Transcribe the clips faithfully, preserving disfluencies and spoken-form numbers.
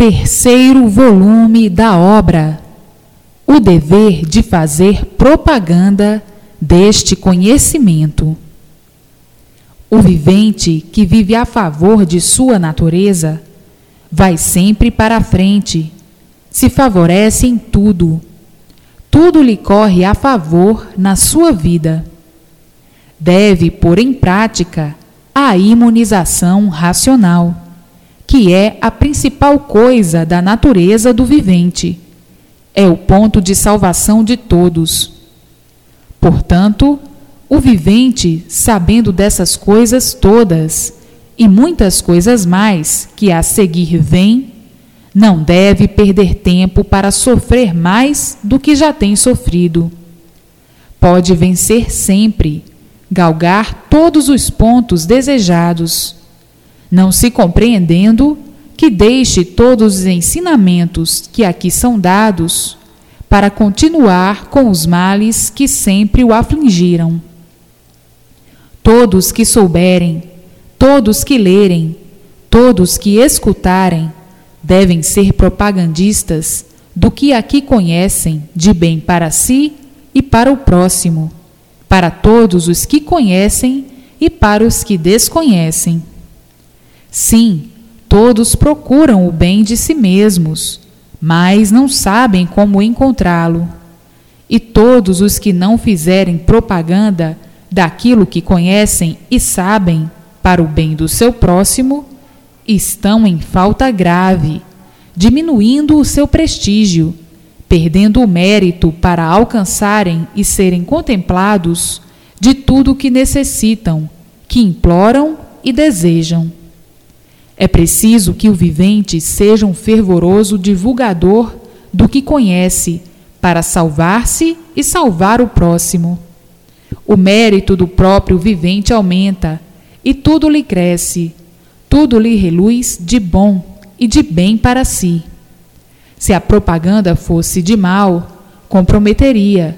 Terceiro volume da obra: O dever de fazer propaganda deste conhecimento. O vivente que vive a favor de sua natureza vai sempre para a frente, se favorece em tudo. Tudo lhe corre a favor na sua vida. Deve pôr em prática a imunização racional, que é a principal coisa da natureza do vivente. É o ponto de salvação de todos. Portanto, o vivente, sabendo dessas coisas todas, e muitas coisas mais que a seguir vêm, não deve perder tempo para sofrer mais do que já tem sofrido. Pode vencer sempre, galgar todos os pontos desejados, não se compreendendo que deixe todos os ensinamentos que aqui são dados para continuar com os males que sempre o afligiram. Todos que souberem, todos que lerem, todos que escutarem, devem ser propagandistas do que aqui conhecem de bem para si e para o próximo, para todos os que conhecem e para os que desconhecem. Sim, todos procuram o bem de si mesmos, mas não sabem como encontrá-lo. E todos os que não fizerem propaganda daquilo que conhecem e sabem para o bem do seu próximo, estão em falta grave, diminuindo o seu prestígio, perdendo o mérito para alcançarem e serem contemplados de tudo o que necessitam, que imploram e desejam. É preciso que o vivente seja um fervoroso divulgador do que conhece, para salvar-se e salvar o próximo. O mérito do próprio vivente aumenta, e tudo lhe cresce, tudo lhe reluz de bom e de bem para si. Se a propaganda fosse de mal, comprometeria,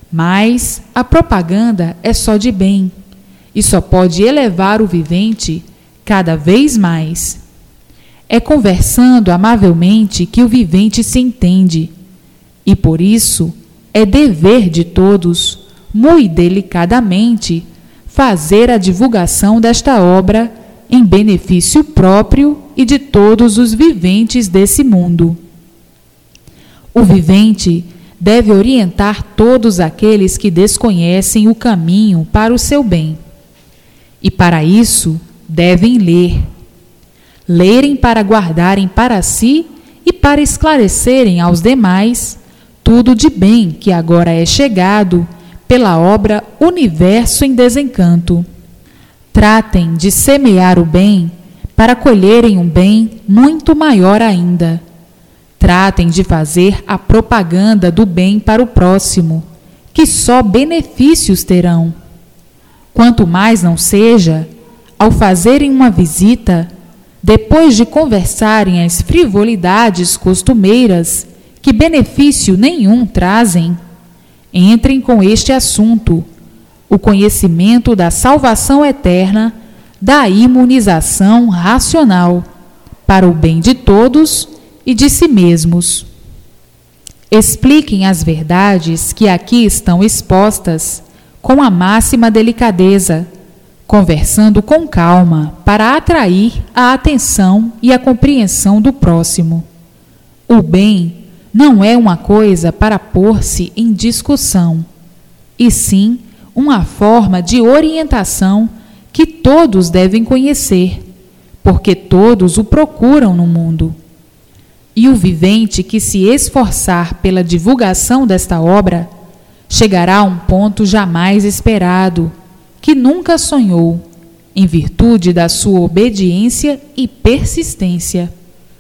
mas a propaganda é só de bem, e só pode elevar o vivente cada vez mais. É conversando amavelmente que o vivente se entende, e por isso é dever de todos, muito delicadamente, fazer a divulgação desta obra em benefício próprio e de todos os viventes desse mundo. O vivente deve orientar todos aqueles que desconhecem o caminho para o seu bem. E para isso devem ler. Lerem para guardarem para si e para esclarecerem aos demais tudo de bem que agora é chegado pela obra Universo em Desencanto. Tratem de semear o bem para colherem um bem muito maior ainda. Tratem de fazer a propaganda do bem para o próximo, que só benefícios terão. Quanto mais não seja, ao fazerem uma visita, depois de conversarem as frivolidades costumeiras, que benefício nenhum trazem, entrem com este assunto, o conhecimento da salvação eterna, da imunização racional, para o bem de todos e de si mesmos. Expliquem as verdades que aqui estão expostas com a máxima delicadeza, conversando com calma para atrair a atenção e a compreensão do próximo. O bem não é uma coisa para pôr-se em discussão, e sim uma forma de orientação que todos devem conhecer, porque todos o procuram no mundo. E o vivente que se esforçar pela divulgação desta obra chegará a um ponto jamais esperado, que nunca sonhou, em virtude da sua obediência e persistência.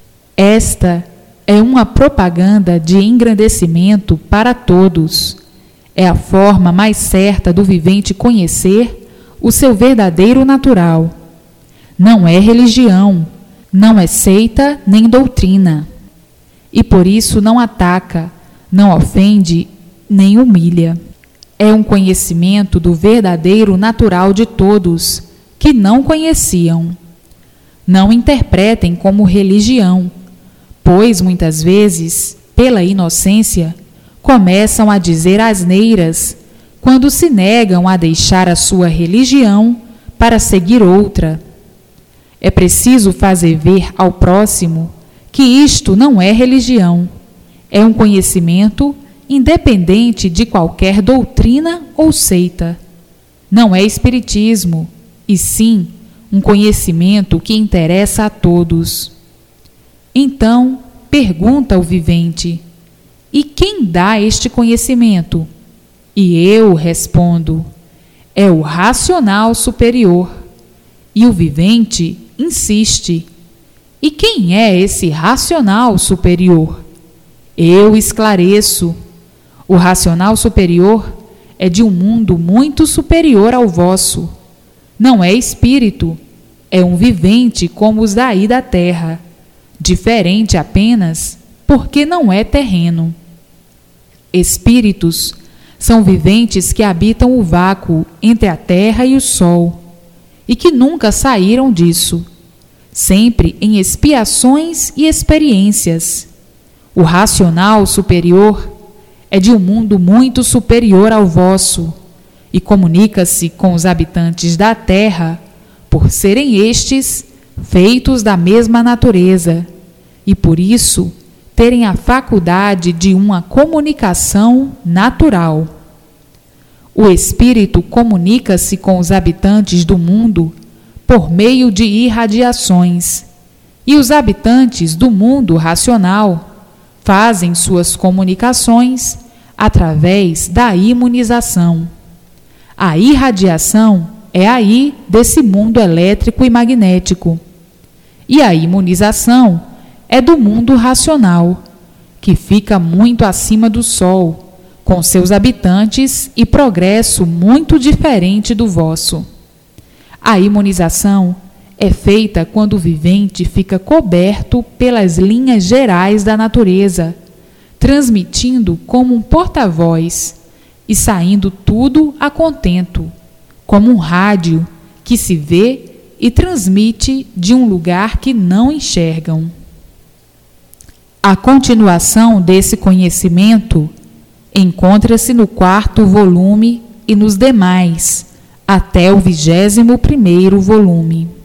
Esta é uma propaganda de engrandecimento para todos. É a forma mais certa do vivente conhecer o seu verdadeiro natural. Não é religião, não é seita nem doutrina. E por isso não ataca, não ofende, nem humilha. É um conhecimento do verdadeiro natural de todos, que não conheciam. Não interpretem como religião, pois muitas vezes, pela inocência, começam a dizer asneiras quando se negam a deixar a sua religião para seguir outra. É preciso fazer ver ao próximo que isto não é religião, é um conhecimento independente de qualquer doutrina ou seita. Não é espiritismo, e sim um conhecimento que interessa a todos. Então, pergunta o vivente: e quem dá este conhecimento? E eu respondo: é o racional superior. E o vivente insiste: e quem é esse racional superior? Eu esclareço: o racional superior é de um mundo muito superior ao vosso. Não é espírito, é um vivente como os daí da terra, diferente apenas porque não é terreno. Espíritos são viventes que habitam o vácuo entre a terra e o sol, e que nunca saíram disso, sempre em expiações e experiências. O racional superior é de um mundo muito superior ao vosso, e comunica-se com os habitantes da terra, por serem estes feitos da mesma natureza, e por isso terem a faculdade de uma comunicação natural. O espírito comunica-se com os habitantes do mundo por meio de irradiações, e os habitantes do mundo racional fazem suas comunicações através da imunização. A irradiação é aí desse mundo elétrico e magnético, e a imunização é do mundo racional, que fica muito acima do Sol, com seus habitantes e progresso muito diferente do vosso. A imunização é feita quando o vivente fica coberto pelas linhas gerais da natureza, transmitindo como um porta-voz e saindo tudo a contento, como um rádio que se vê e transmite de um lugar que não enxergam. A continuação desse conhecimento encontra-se no quarto volume e nos demais, até o vigésimo primeiro volume.